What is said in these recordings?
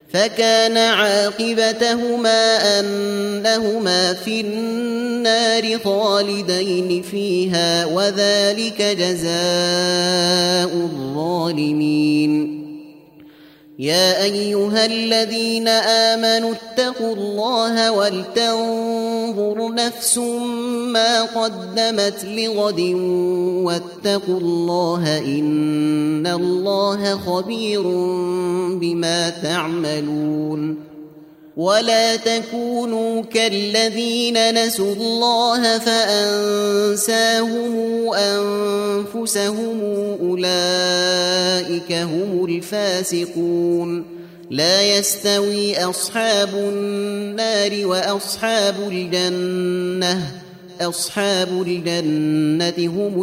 فكان عاقبتهما أنهما في النار خالدين فيها وذلك جزاء الظالمين. يا أيها الذين آمنوا اتقوا الله ولتنظر نفس ما قدمت لغد واتقوا الله إن الله خبير بما تعملون. ولا تكونوا كالذين نسوا الله فأنساهم أنفسهم أولئك هم الفاسقون. لا يستوي أصحاب النار وأصحاب الجنة أصحاب الجنة هم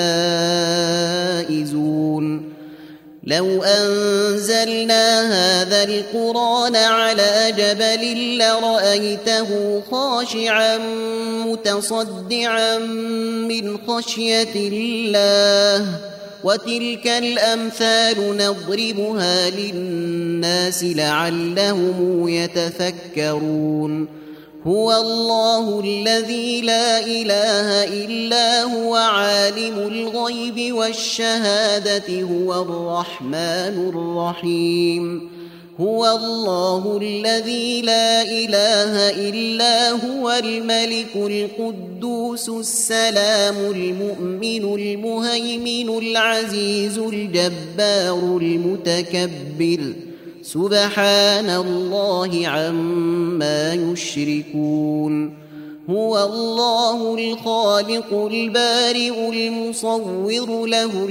الفائزون. لو أنزلنا هذا القرآن على جبل لرأيته خاشعا متصدعا من خشية الله وتلك الأمثال نضربها للناس لعلهم يتفكرون. هو الله الذي لا إله إلا هو عالم الغيب والشهادة هو الرحمن الرحيم. هو الله الذي لا إله إلا هو الملك القدوس السلام المؤمن المهيمن العزيز الجبار المتكبر سبحان الله عما يشركون. هو الله الخالق البارئ المصور له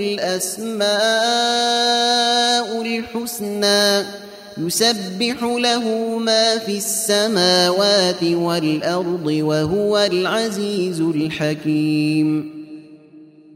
الأسماء الحسنى يسبح له ما في السماوات والأرض وهو العزيز الحكيم.